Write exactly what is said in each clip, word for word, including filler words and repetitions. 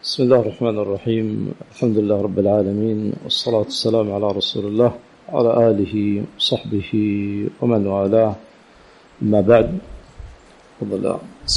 بسم الله الرحمن الرحيم. الحمد لله رب العالمين، والصلاة والسلام على رسول الله وعلى آله وصحبه ومن والاه. ما بعد، تفضل.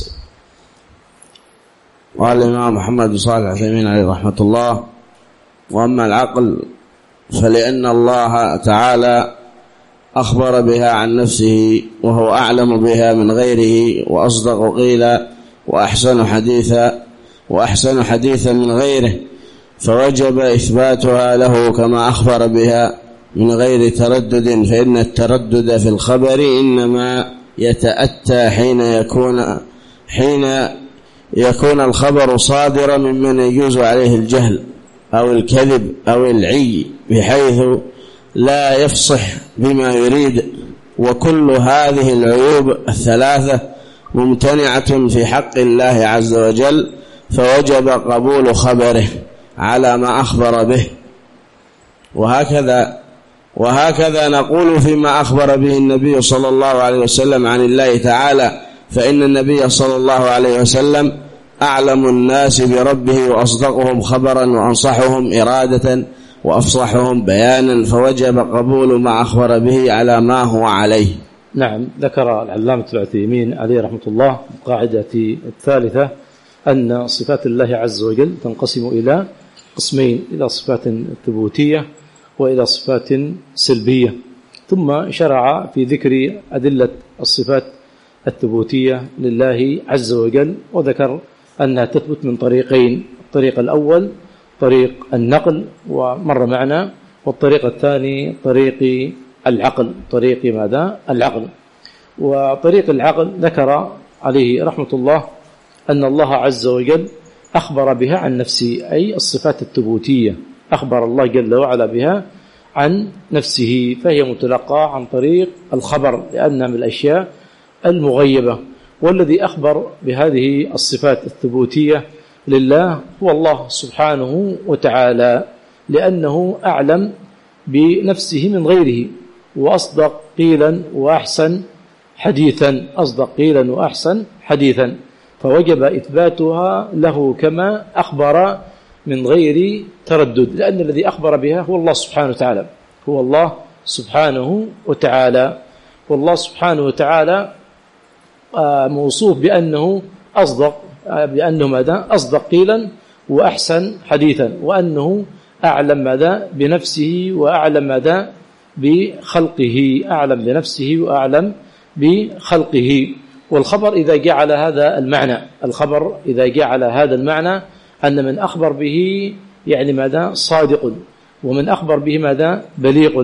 قال الإمام محمد بن صالح العثيمين عليه رحمة الله: وأما العقل فلأن الله تعالى أخبر بها عن نفسه، وهو أعلم بها من غيره، وأصدق قيلا، وأحسن حديثا وأحسن حديثا من غيره، فوجب إثباتها له كما أخبر بها من غير تردد، فإن التردد في الخبر إنما يتأتى حين يكون حين يكون الخبر صادرا ممن يجوز عليه الجهل أو الكذب أو العي، بحيث لا يفصح بما يريد. وكل هذه العيوب الثلاثة ممتنعة في حق الله عز وجل، فوجب قبول خبره على ما أخبر به. وهكذا وهكذا نقول فيما أخبر به النبي صلى الله عليه وسلم عن الله تعالى، فإن النبي صلى الله عليه وسلم أعلم الناس بربه، وأصدقهم خبرا، وأنصحهم إرادة، وأفصحهم بيانا، فوجب قبول ما أخبر به على ما هو عليه. نعم، ذكر العلامة العثيمين عليه رحمة الله القاعدة الثالثة أن صفات الله عز وجل تنقسم إلى قسمين: إلى صفات ثبوتية وإلى صفات سلبية. ثم شرع في ذكر أدلة الصفات الثبوتية لله عز وجل، وذكر أنها تثبت من طريقين: الطريق الأول طريق النقل ومر معنا، والطريق الثاني طريق العقل، طريق ماذا؟ العقل. وطريق العقل ذكر عليه رحمة الله أن الله عز وجل أخبر بها عن نفسه، أي الصفات الثبوتية أخبر الله جل وعلا بها عن نفسه، فهي متلقى عن طريق الخبر لأنها من الأشياء المغيبة. والذي أخبر بهذه الصفات الثبوتية لله هو الله سبحانه وتعالى، لأنه أعلم بنفسه من غيره، وأصدق قيلا وأحسن حديثا أصدق قيلا وأحسن حديثا فوجب إثباتها له كما أخبر من غير تردد، لأن الذي أخبر بها هو الله سبحانه وتعالى هو الله سبحانه وتعالى والله سبحانه وتعالى موصوف بأنه أصدق بأنه ماذا؟ أصدق قيلا وأحسن حديثا، وأنه أعلم ماذا؟ بنفسه، وأعلم ماذا؟ بخلقه، أعلم بنفسه وأعلم بخلقه. والخبر إذا جاء على هذا المعنى الخبر إذا جاء على هذا المعنى أن من أخبر به يعني ماذا؟ صادق، ومن أخبر به ماذا؟ بليغ.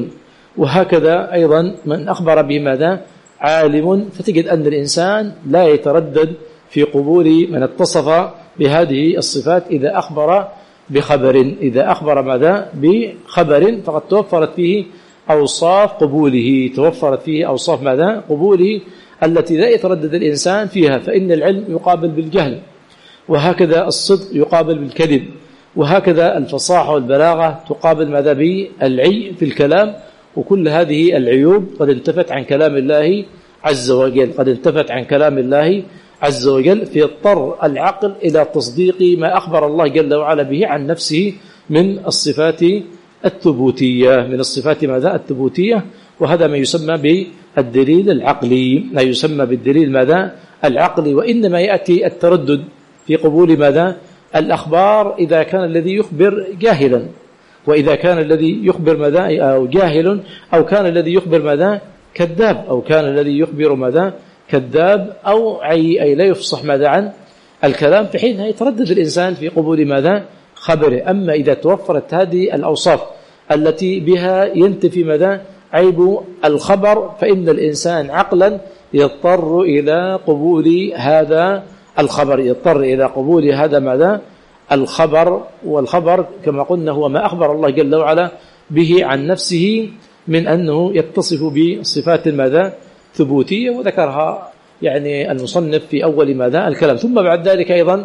وهكذا أيضا من أخبر به ماذا؟ عالم. فتجد أن الإنسان لا يتردد في قبول من اتصف بهذه الصفات إذا أخبر بخبر إذا أخبر ماذا؟ بخبر فقد توفرت فيه أوصاف قبوله توفرت فيه أوصاف ماذا؟ قبوله التي لا يتردد الإنسان فيها. فإن العلم يقابل بالجهل، وهكذا الصدق يقابل بالكذب، وهكذا الفصاحة والبلاغة تقابل ماذا؟ بالعي في الكلام. وكل هذه العيوب قد انتفت عن كلام الله عز وجل قد انتفت عن كلام الله عز وجل فيضطر العقل إلى تصديق ما أخبر الله جل وعلا به عن نفسه من الصفات الثبوتية من الصفات ماذا؟ الثبوتية. وهذا ما يسمى بالدليل العقلي ما يسمى بالدليل ماذا؟ العقلي. وإنما يأتي التردد في قبول ماذا؟ الأخبار إذا كان الذي يخبر جاهلا، وإذا كان الذي يخبر ماذا؟ أو جاهل، أو كان الذي يخبر ماذا؟ كذاب، أو كان الذي يخبر ماذا؟ كذاب أو عي، أي لا يفصح ماذا؟ عن الكلام، في حينها يتردد الإنسان في قبول ماذا؟ خبره. أما إذا توفرت هذه الأوصاف التي بها ينتفي ماذا؟ عيب الخبر، فإن الإنسان عقلا يضطر إلى قبول هذا الخبر يضطر إلى قبول هذا ماذا؟ الخبر. والخبر كما قلنا هو ما أخبر الله جل وعلا به عن نفسه من أنه يتصف بصفات ماذا؟ ثبوتية، وذكرها يعني المصنف في أول ماذا؟ الكلام. ثم بعد ذلك أيضا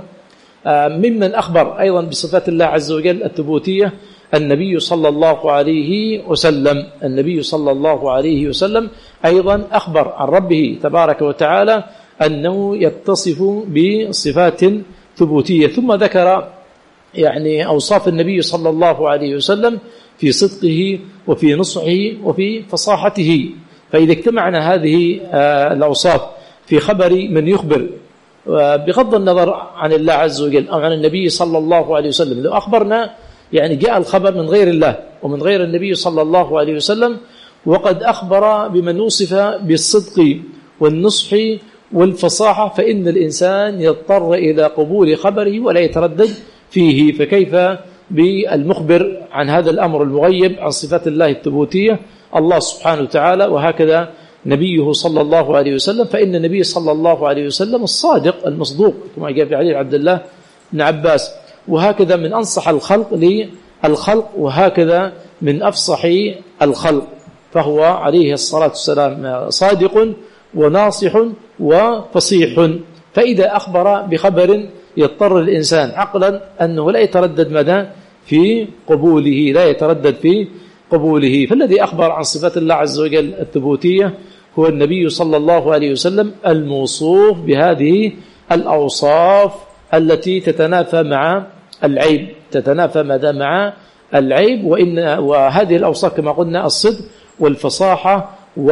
ممن أخبر أيضا بصفات الله عز وجل الثبوتية النبي صلى الله عليه وسلم النبي صلى الله عليه وسلم أيضا أخبر عن ربه تبارك وتعالى أنه يتصف بصفات ثبوتية. ثم ذكر يعني أوصاف النبي صلى الله عليه وسلم في صدقه وفي نصحه وفي فصاحته. فإذا اجتمعنا هذه الأوصاف في خبر من يخبر بغض النظر عن الله عز وجل أو عن النبي صلى الله عليه وسلم، لو أخبرنا يعني جاء الخبر من غير الله ومن غير النبي صلى الله عليه وسلم وقد أخبر بمن وصف بالصدق والنصح والفصاحة، فإن الإنسان يضطر إلى قبول خبره ولا يتردد فيه. فكيف بالمخبر عن هذا الأمر المغيب عن صفات الله الثبوتية الله سبحانه وتعالى، وهكذا نبيه صلى الله عليه وسلم، فإن النبي صلى الله عليه وسلم الصادق المصدوق كما جاء في حديث عبد الله بن عباس، وهكذا من أنصح الخلق للخلق وهكذا من أفصح الخلق، فهو عليه الصلاة والسلام صادق وناصح وفصيح. فإذا أخبر بخبر يضطر الإنسان عقلا أنه لا يتردد مدى في قبوله، لا يتردد في قبوله. فالذي أخبر عن صفات الله عز وجل الثبوتية هو النبي صلى الله عليه وسلم الموصوف بهذه الأوصاف التي تتنافى مع العيب، تتنافى مدى مع العيب. وإن وهذه الأوصاف كما قلنا الصدق والفصاحة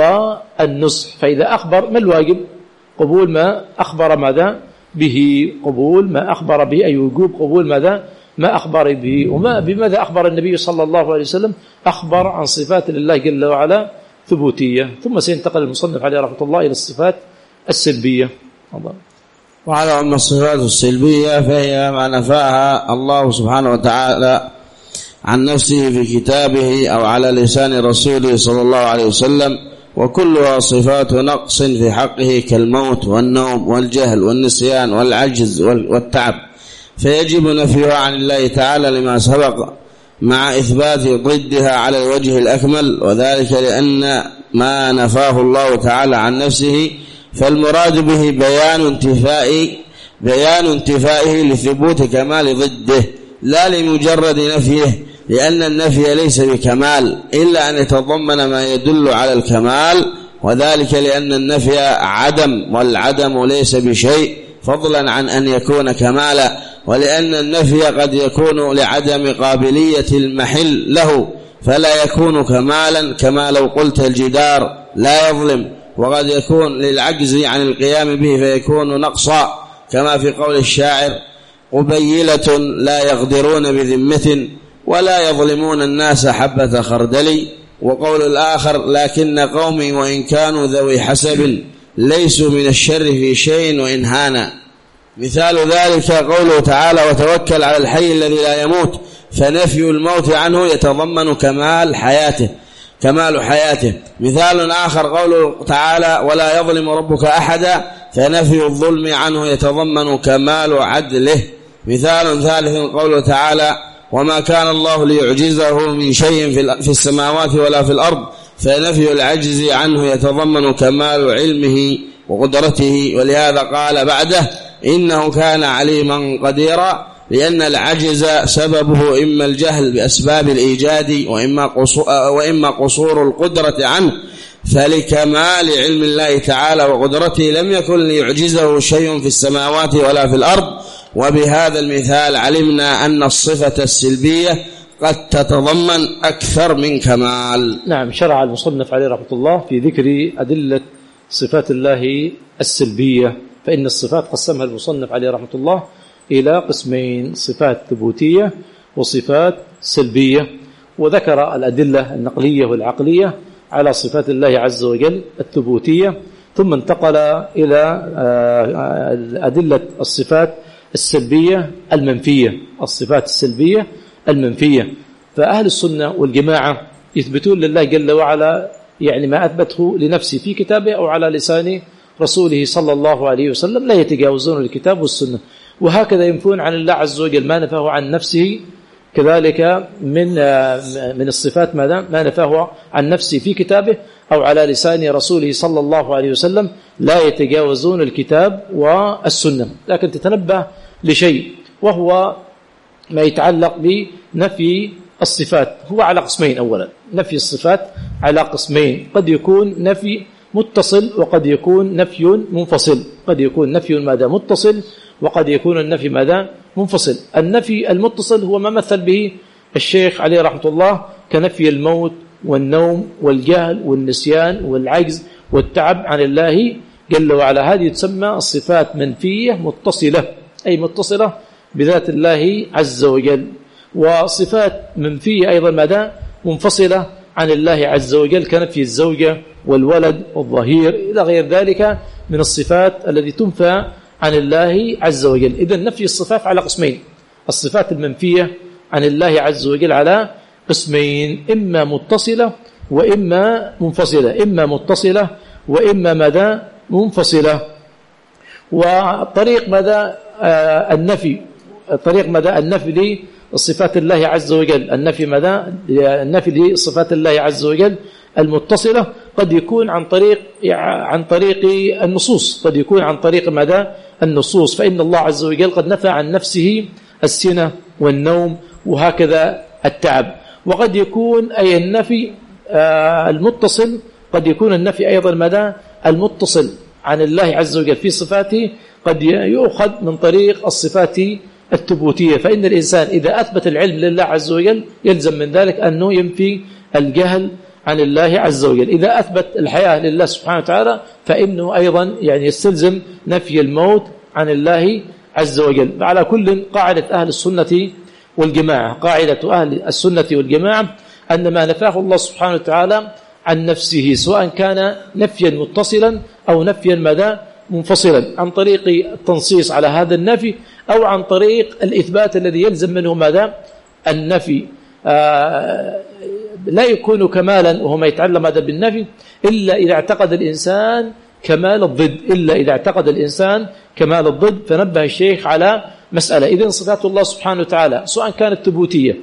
والنصح. فإذا أخبر ما الواجب؟ قبول ما أخبر ماذا به، قبول ما أخبر به، أي وجوب قبول ماذا ما أخبر به. وما بماذا أخبر النبي صلى الله عليه وسلم؟ أخبر عن صفات لله جل وعلا ثبوتية. ثم سينتقل المصنف عليه رحمة الله إلى الصفات السلبية. وعلى أن الصفات السلبية فهي ما نفاها الله سبحانه وتعالى عن نفسه في كتابه أو على لسان رسوله صلى الله عليه وسلم، وكلها صفات نقص في حقه كالموت والنوم والجهل والنسيان والعجز والتعب، فيجب نفيها عن الله تعالى لما سبق مع إثبات ضدها على الوجه الأكمل، وذلك لأن ما نفاه الله تعالى عن نفسه فالمراد به بيان انتفاء بيان انتفائه لثبوت كمال ضده لا لمجرد نفيه، لأن النفي ليس بكمال إلا أن يتضمن ما يدل على الكمال، وذلك لأن النفي عدم والعدم ليس بشيء فضلا عن أن يكون كمالا، ولأن النفي قد يكون لعدم قابلية المحل له فلا يكون كمالا، كما لو قلت الجدار لا يظلم، وقد يكون للعجز عن القيام به فيكون نقصا، كما في قول الشاعر قبيلة لا يغدرون بذمة ولا يظلمون الناس حبة خردل، وقول الآخر لكن قومي وإن كانوا ذوي حسب ليسوا من الشر في شيء وإن هانا. مثال ذلك قوله تعالى وتوكل على الحي الذي لا يموت، فنفي الموت عنه يتضمن كمال حياته كمال حياته. مثال آخر قوله تعالى ولا يظلم ربك أحدا، فنفي الظلم عنه يتضمن كمال عدله. مثال ثالث قوله تعالى وما كان الله ليعجزه من شيء في السماوات ولا في الأرض، فنفي العجز عنه يتضمن كمال علمه وقدرته. ولهذا قال بعده إنه كان عليما قديرا، لأن العجز سببه إما الجهل بأسباب الإيجاد وإما قصور, وإما قصور القدرة عنه، فلكمال علم الله تعالى وقدرته لم يكن ليعجزه شيء في السماوات ولا في الأرض. وبهذا المثال علمنا أن الصفة السلبية قد تتضمن أكثر من كمال. نعم، شرع المصنف عليه رحمة الله في ذكر أدلة صفات الله السلبية، فإن الصفات قسمها المصنف عليه رحمة الله إلى قسمين: صفات ثبوتية وصفات سلبية، وذكر الأدلة النقلية والعقلية على صفات الله عز وجل الثبوتية، ثم انتقل إلى أدلة الصفات السلبية المنفية الصفات السلبية المنفية. فأهل السنة والجماعة يثبتون لله جل وعلا يعني ما أثبته لنفسه في كتابه أو على لسان رسوله صلى الله عليه وسلم، لا يتجاوزون الكتاب والسنة. وهكذا ينفون عن الله عز وجل ما نفاه عن نفسه كذلك من من الصفات ماذا ما نفاه عن نفسه في كتابه أو على لسان رسوله صلى الله عليه وسلم، لا يتجاوزون الكتاب والسنة. لكن تتنبه لشيء وهو ما يتعلق بنفي الصفات، هو على قسمين. أولا نفي الصفات على قسمين، قد يكون نفي متصل وقد يكون نفي منفصل. قد يكون نفي ماذا متصل وقد يكون النفي ماذا؟ منفصل. النفي المتصل هو ما مثل به الشيخ عليه رحمة الله كنفي الموت والنوم والجهل والنسيان والعجز والتعب عن الله جل وعلا. هذه تسمى الصفات منفية متصلة، أي متصلة بذات الله عز وجل. وصفات منفية أيضا ماذا؟ منفصلة عن الله عز وجل كنفي الزوجة والولد والظهير إلى غير ذلك من الصفات التي تنفى عن الله عز وجل. إذن نفي الصفات على قسمين: الصفات المنفية عن الله عز وجل على قسمين، إما متصلة وإما منفصلة، إما متصلة وإما ماذا؟ منفصلة. وطريق ماذا؟ آه النفي، طريق ماذا؟ النفي لصفات الله عز وجل، النفي ماذا؟ النفي لصفات الله عز وجل المتصلة قد يكون عن طريق عن طريق النصوص، قد يكون عن طريق ماذا؟ النصوص. فإن الله عز وجل قد نفى عن نفسه السنة والنوم وهكذا التعب. وقد يكون أي النفي آه المتصل، قد يكون النفي أيضا ماذا؟ المتصل عن الله عز وجل في صفاته قد يؤخذ من طريق الصفات الثبوتية. فإن الإنسان إذا أثبت العلم لله عز وجل يلزم من ذلك أنه ينفي الجهل عن الله عز وجل. إذا أثبت الحياة لله سبحانه وتعالى فإنه أيضا يعني يستلزم نفي الموت عن الله عز وجل. على كل قاعدة أهل السنة والجماعة، قاعدة أهل السنة والجماعة أن ما نفاه الله سبحانه وتعالى عن نفسه سواء كان نفيا متصلا أو نفيا ماذا؟ منفصلا، عن طريق التنصيص على هذا النفي أو عن طريق الإثبات الذي يلزم منه ماذا؟ النفي. آه لا يكون كمالا وهو ما يتعلم هذا بالنفي إلا إذا اعتقد الإنسان كمال الضد، إلا إذا اعتقد الإنسان كمال الضد. فنبه الشيخ على مسألة: إذن صفات الله سبحانه وتعالى سواء كانت ثبوتية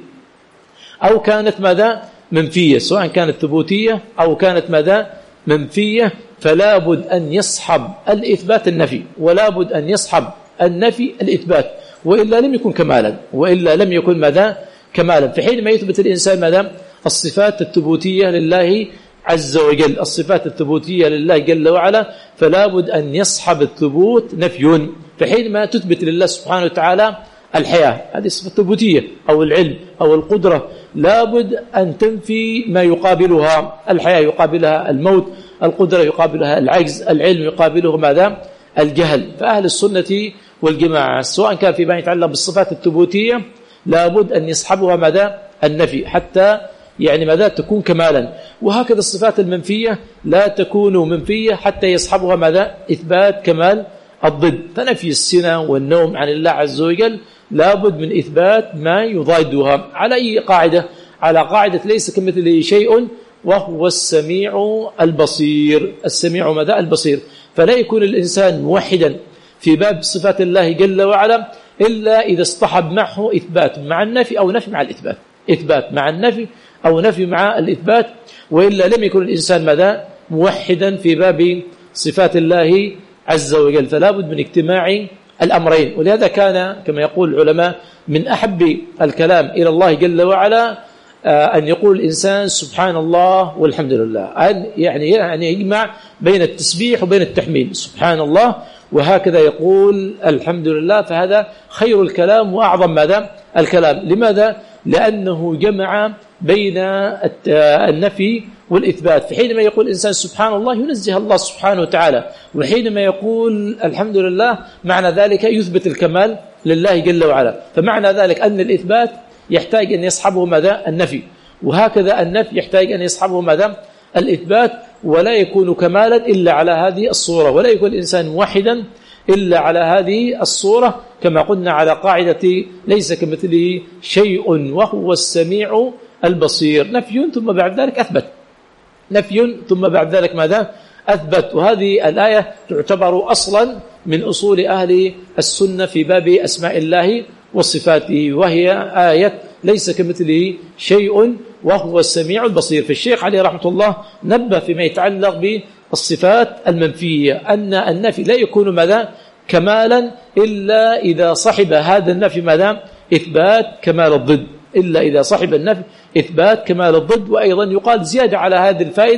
أو كانت ماذا؟ منفية، سواء كانت ثبوتية أو كانت ماذا؟ منفية، فلا بد أن يصحب الإثبات النفي، ولا بد أن يصحب النفي الإثبات، وإلا لم يكن كمالا، وإلا لم يكن ماذا؟ كمالا. فحينما يثبت الإنسان ماذا؟ الصفات الثبوتية لله عز وجل، الصفات الثبوتية لله جل وعلا، فلا بد أن يصحب الثبوت نفي. فحينما تثبت لله سبحانه وتعالى الحياة، هذه صفة ثبوتية، أو العلم أو القدرة، لا بد أن تنفي ما يقابلها. الحياة يقابلها الموت، القدرة يقابلها العجز، العلم يقابله ماذا؟ الجهل. فأهل السنة والجماعة سواء كان فيما يتعلق بالصفات الثبوتية لا بد أن يصحبها ماذا؟ النفي، حتى يعني ماذا؟ تكون كمالا. وهكذا الصفات المنفية لا تكون منفية حتى يصحبها ماذا؟ إثبات كمال الضد. فنفي السنة والنوم عن الله عز وجل لا بد من إثبات ما يضادها. على أي قاعدة؟ على قاعدة ليس كمثله شيء وهو السميع البصير. السميع ماذا؟ البصير. فلا يكون الإنسان موحدا في باب صفات الله جل وعلا إلا إذا اصطحب معه إثبات مع النفي أو نفي مع الإثبات، إثبات مع النفي أو نفي مع الإثبات، وإلا لم يكن الإنسان ماذا؟ موحدا في باب صفات الله عز وجل. فلا بد من اجتماع الأمرين. ولهذا كان كما يقول العلماء من أحب الكلام إلى الله جل وعلا أن يقول الإنسان سبحان الله والحمد لله، أن يعني يعني يجمع بين التسبيح وبين التحميد، سبحان الله وهكذا يقول الحمد لله. فهذا خير الكلام وأعظم ماذا؟ الكلام. لماذا؟ لأنه جمع بين النفي والإثبات. فحينما يقول الإنسان سبحان الله ينزه الله سبحانه وتعالى، وحينما يقول الحمد لله معنى ذلك يثبت الكمال لله جل وعلا. فمعنى ذلك أن الإثبات يحتاج أن يصحبه ماذا؟ النفي، وهكذا النفي يحتاج أن يصحبه ماذا؟ الإثبات. ولا يكون كمالا إلا على هذه الصورة، ولا يكون الإنسان موحدا إلا على هذه الصورة، كما قلنا على قاعدة ليس كمثله شيء وهو السميع البصير. نفي ثم بعد ذلك أثبت، نفي ثم بعد ذلك ماذا؟ أثبت. وهذه الآية تعتبر أصلا من أصول أهل السنة في باب أسماء الله وصفاته، وهي آية ليس كمثله شيء وهو السميع البصير. فالشيخ عليه رحمة الله نبه فيما يتعلق بالصفات المنفية أن النفي لا يكون ماذا؟ كمالا إلا إذا صحب هذا النفي ماذا؟ إثبات كمال الضد، إلا إذا صحب النفي إثبات كمال الضد. وأيضا يقال زيادة على هذه الفائدة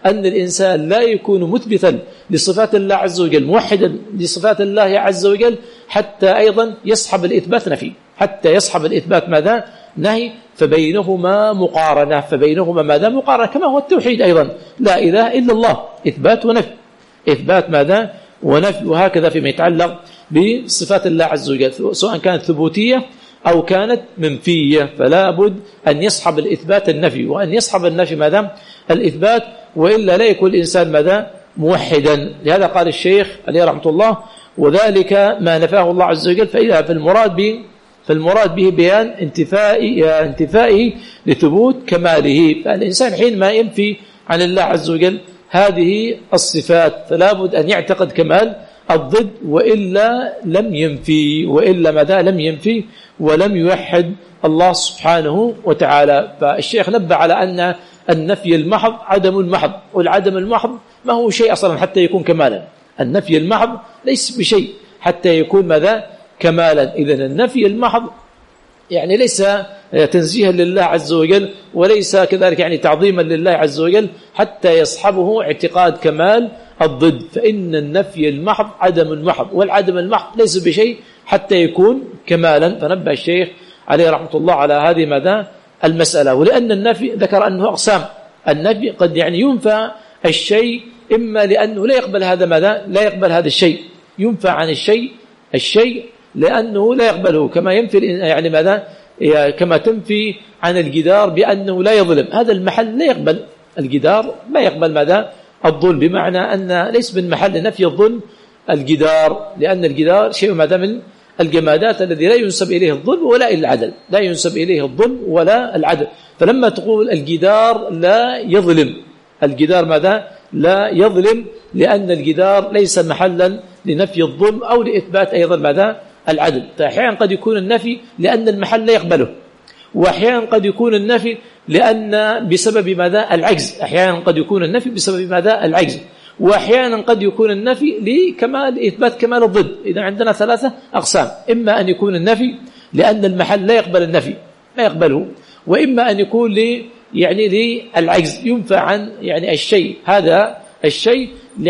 أن الإنسان لا يكون مثبتا لصفات الله عز وجل موحدا لصفات الله عز وجل حتى أيضا يصحب الإثبات نفي، حتى يصحب الإثبات ماذا؟ نهي. فبينهما مقارنة، فبينهما ماذا؟ مقارنة، كما هو التوحيد أيضا، لا إله إلا الله، إثبات ونفي، إثبات ماذا؟ ونفي. وهكذا فيما يتعلق بصفات الله عز وجل سواء كانت ثبوتية أو كانت منفية، فلا بد أن يصحب الإثبات النفي، وأن يصحب النفي ماذا؟ الإثبات، وإلا لا يكون الإنسان ماذا؟ موحدا. لهذا قال الشيخ عليه رحمة الله: وذلك ما نفاه الله عز وجل. فإذا في المراد به فالمراد به بيان انتفائه انتفائه لثبوت كماله. فالإنسان حينما ينفي عن الله عز وجل هذه الصفات فلا بد أن يعتقد كمال الضد، وإلا لم ينفي، وإلا ماذا؟ لم ينفي ولم يوحد الله سبحانه وتعالى. فالشيخ نبه على أن النفي المحض عدم المحض، والعدم المحض ما هو شيء أصلا حتى يكون كمالا. النفي المحض ليس بشيء حتى يكون ماذا؟ كمالا. إذن النفي المحض يعني ليس تنزيها لله عز وجل، وليس كذلك يعني تعظيما لله عز وجل حتى يصحبه اعتقاد كمال الضد. فإن النفي المحض عدم المحض، والعدم المحض ليس بشيء حتى يكون كمالا. فنبه الشيخ عليه رحمة الله على هذه ماذا؟ المسألة. ولأن النفي ذكر أنه أقسام. النفي قد يعني ينفى الشيء إما لأنه لا يقبل هذا ماذا؟ لا يقبل هذا الشيء، ينفى عن الشيء الشيء لأنه لا يقبله، كما ينفي يعني ماذا؟ كما تنفي عن الجدار بأنه لا يظلم، هذا المحل لا يقبل، الجدار ما يقبل ماذا؟ الظلم، بمعنى أن ليس من محل نفي الظلم الجدار، لأن الجدار شيء ماذا؟ من الجمادات الذي لا ينسب إليه الظلم ولا العدل، لا ينسب إليه الظلم ولا العدل. فلما تقول الجدار لا يظلم، الجدار ماذا؟ لا يظلم، لأن الجدار ليس محلا لنفي الظلم أو لإثبات أيضا ماذا؟ العدل. فأحيانا قد يكون النفي لأن المحل لا يقبله، وأحيانا قد يكون النفي لأن بسبب ماذا؟ العجز، أحيانا قد يكون النفي بسبب ماذا؟ العجز، وأحيانا قد يكون النفي لكمال إثبات كمال الضد. إذا عندنا ثلاثة أقسام: إما أن يكون النفي لأن المحل لا يقبل النفي لا يقبله، وإما أن يكون لي يعني للعجز، ينفى عن يعني الشيء هذا الشيء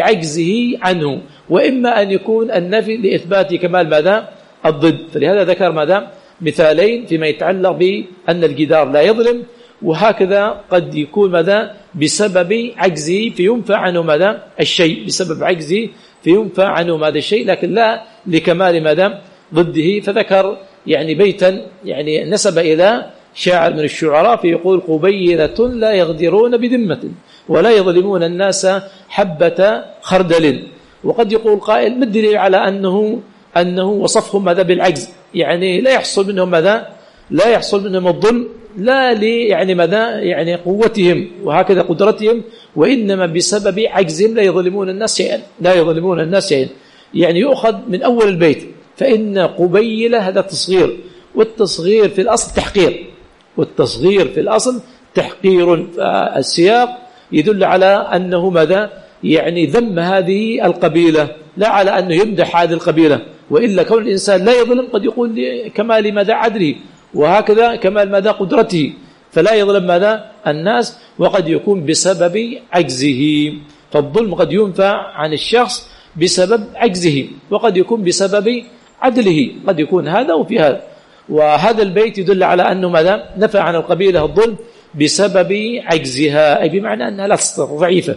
لعجزه عنه، وإما أن يكون النفي لإثبات كمال ماذا؟ الضد. فلهذا ذكر ماذا؟ مثالين فيما يتعلق بأن الجدار لا يظلم، وهكذا قد يكون ماذا؟ بسبب عجزه فينفى عنه ماذا؟ الشيء، بسبب عجزه فينفى عنه ماذا؟ الشيء، لكن لا لكمال ماذا؟ ضده. فذكر يعني بيتا يعني نسب إلى شاعر من الشعراء فيقول: قبيلة لا يغدرون بذمة ولا يظلمون الناس حبة خردل. وقد يقول قائل: ما الدليل على أنه أنه وصفهم ماذا؟ بالعجز، يعني لا يحصل منهم ماذا؟ لا يحصل منهم الظلم، لا لي يعني ماذا؟ يعني قوتهم وهكذا قدرتهم، وإنما بسبب عجزهم لا يظلمون الناس شيئا، لا يظلمون الناس شيئا. يعني يؤخذ من أول البيت، فإن قبيلة هذا تصغير، والتصغير في الأصل تحقير، والتصغير في الأصل تحقير. فالسياق يدل على أنه ماذا؟ يعني ذم هذه القبيلة، لا على أنه يمدح هذه القبيلة، وإلا كون الإنسان لا يظلم قد يقول كمال ماذا؟ عدله، وهكذا كمال ماذا؟ قدرته، فلا يظلم ماذا؟ الناس، وقد يكون بسبب عجزه. فالظلم قد ينفى عن الشخص بسبب عجزه، وقد يكون بسبب عدله، قد يكون هذا وفي هذا. وهذا البيت يدل على أنه ماذا؟ نفى عن القبيلة الظلم بسبب عجزها، أي بمعنى أنها لا تستطيع، ضعيفة،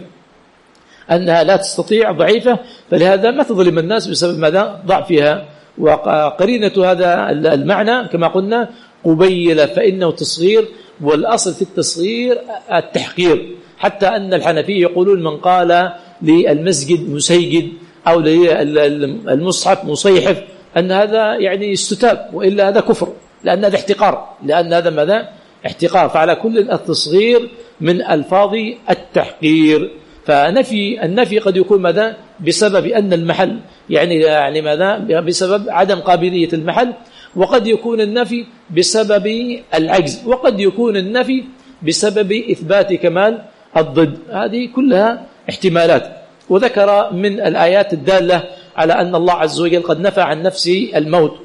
أنها لا تستطيع، ضعيفة، فلهذا ما تظلم الناس بسبب ماذا؟ ضعفها. وقرينة هذا المعنى كما قلنا قبيلة، فإنه تصغير، والأصل في التصغير التحقير، حتى أن الحنفية يقولون من قال للمسجد مسيجد أو للمصحف مصيحف أن هذا يعني استتاب، وإلا هذا كفر، لأن هذا احتقار، لأن هذا ماذا؟ احتقار. فعلى كل التصغير من ألفاظ التحقير. فنفي النفي قد يكون ماذا؟ بسبب أن المحل يعني يعني ماذا؟ بسبب عدم قابلية المحل، وقد يكون النفي بسبب العجز، وقد يكون النفي بسبب إثبات كمال الضد. هذه كلها احتمالات. وذكر من الآيات الدالة على أن الله عز وجل قد نفى عن نفسه الموت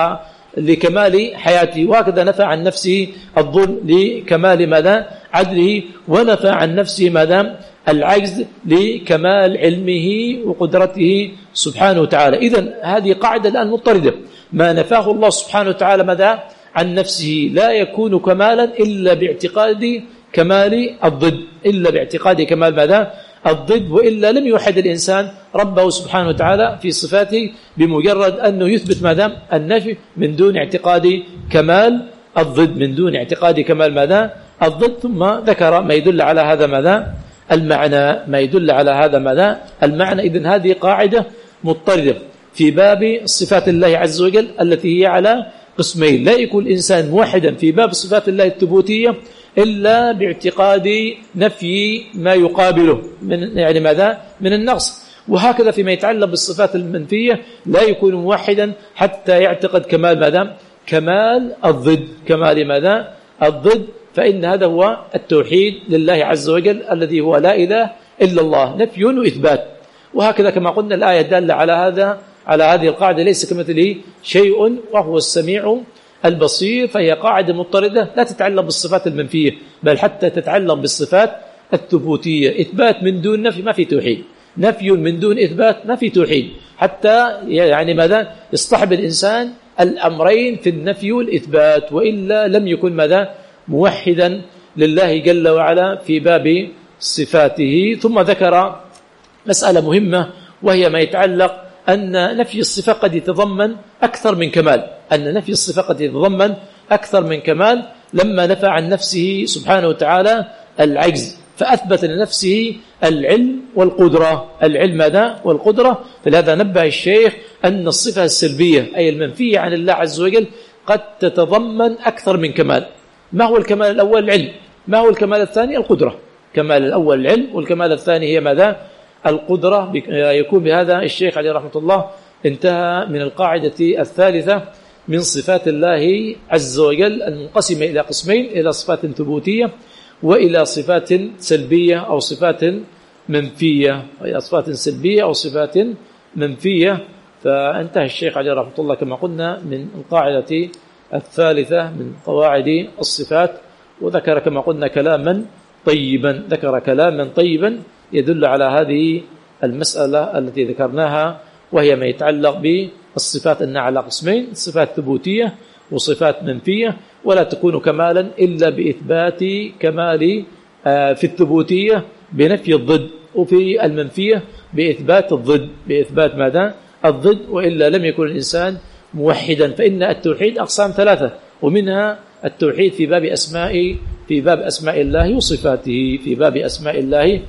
ولكمال حياته، وهكذا نفى عن نفسه الظلم لكمال ماذا؟ عدله، ونفى عن نفسه ماذا؟ العجز لكمال علمه وقدرته سبحانه وتعالى. إذن هذه قاعدة الآن مضطردة، ما نفاه الله سبحانه وتعالى ماذا عن نفسه لا يكون كمالا إلا باعتقاد كمال الضد، إلا باعتقاد كمال ماذا الضد، وإلا لم يوحد الإنسان ربه سبحانه وتعالى في صفاته بمجرد أنه يثبت ماذا النفي من دون اعتقاد كمال الضد، من دون اعتقاد كمال ماذا الضد. ثم ذكر ما يدل على هذا ماذا المعنى، ما يدل على هذا ماذا المعنى. إذن هذه قاعدة مضطردة في باب صفات الله عز وجل التي هي على قسمين، لا يكون الإنسان موحدا في باب صفات الله الثبوتية إلا باعتقاد نفي ما يقابله من يعني ماذا من النقص، وهكذا فيما يتعلق بالصفات المنفية لا يكون موحدا حتى يعتقد كمال ماذا كمال الضد، كمال ماذا الضد. فإن هذا هو التوحيد لله عز وجل الذي هو لا إله إلا الله، نفي وإثبات. وهكذا كما قلنا الآية دالة على هذا على هذه القاعدة، ليس كمثله شيء وهو السميع البصير، فهي قاعدة مضطردة لا تتعلق بالصفات المنفية بل حتى تتعلق بالصفات الثبوتية. إثبات من دون نفي ما في توحيد، نفي من دون إثبات ما في توحيد، حتى يعني ماذا يصطحب الإنسان الأمرين في النفي والإثبات، وإلا لم يكن ماذا موحدا لله جل وعلا في باب صفاته. ثم ذكر مسألة مهمة وهي ما يتعلق أن نفي الصفة قد يتضمن أكثر من كمال، أن نفي الصفة قد يتضمن أكثر من كمال. لما نفى عن نفسه سبحانه وتعالى العجز فأثبت لنفسه العلم والقدرة، العلم ماذا والقدرة. فلهذا نبه الشيخ أن الصفة السلبية أي المنفية عن الله عز وجل قد تتضمن أكثر من كمال. ما هو الكمال الأول؟ العلم. ما هو الكمال الثاني؟ القدرة. كمال الأول العلم، والكمال الثاني هي ماذا القدرة. يكون بهذا الشيخ عليه رحمة الله انتهى من القاعدة الثالثة من صفات الله عز وجل المنقسمة إلى قسمين، إلى صفات ثبوتية وإلى صفات سلبية أو صفات منفية، إلى صفات سلبية أو صفات منفية. فانتهى الشيخ عليه رحمة الله كما قلنا من القاعدة الثالثة من قواعد الصفات، وذكر كما قلنا كلاما طيبا، ذكر كلاما طيبا يدل على هذه المسألة التي ذكرناها، وهي ما يتعلق بالصفات أنها على قسمين، صفات ثبوتية وصفات منفية، ولا تكون كمالا إلا بإثبات كمال في الثبوتية بنفي الضد، وفي المنفية بإثبات الضد، بإثبات ماذا الضد، وإلا لم يكن الإنسان موحدا. فإن التوحيد أقسام ثلاثة، ومنها التوحيد في باب أسماء في باب أسماء الله وصفاته، في باب أسماء الله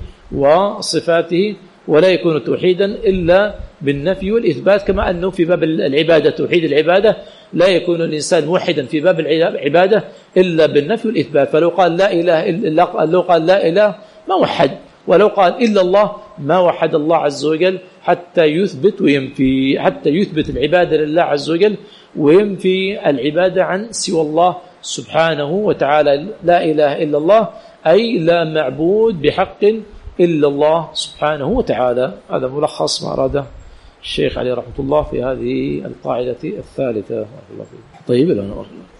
وصفاته، ولا يكون توحيدا إلا بالنفي والإثبات. كما أنه في باب العبادة توحيد العبادة لا يكون الإنسان موحدا في باب العبادة إلا بالنفي والإثبات. فلو قال لا إله إلا لو قال لا إله ما وحد، ولو قال إلا الله ما وحد الله عز وجل، حتى يثبت وينفي، حتى يثبت العبادة لله عز وجل وينفي العبادة عن سوى الله سبحانه وتعالى. لا إله إلا الله أي لا معبود بحق إلا الله سبحانه وتعالى. هذا ملخص ما أراده الشيخ عليه رحمة الله في هذه القاعدة الثالثة. طيب.